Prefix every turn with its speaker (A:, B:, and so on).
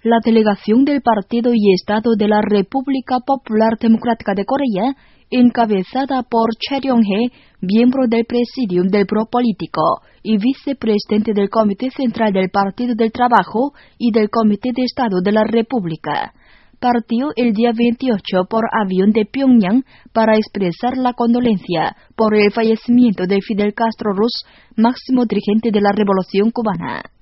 A: La delegación del Partido y Estado de la República Popular Democrática de Corea, encabezada por Choi Ryong-hae, miembro del Presidium del Pro Político y vicepresidente del Comité Central del Partido del Trabajo y del Comité de Estado de la República, partió el día 28 por avión de Pyongyang para expresar la condolencia por el fallecimiento de Fidel Castro Ruz, máximo dirigente de la Revolución Cubana.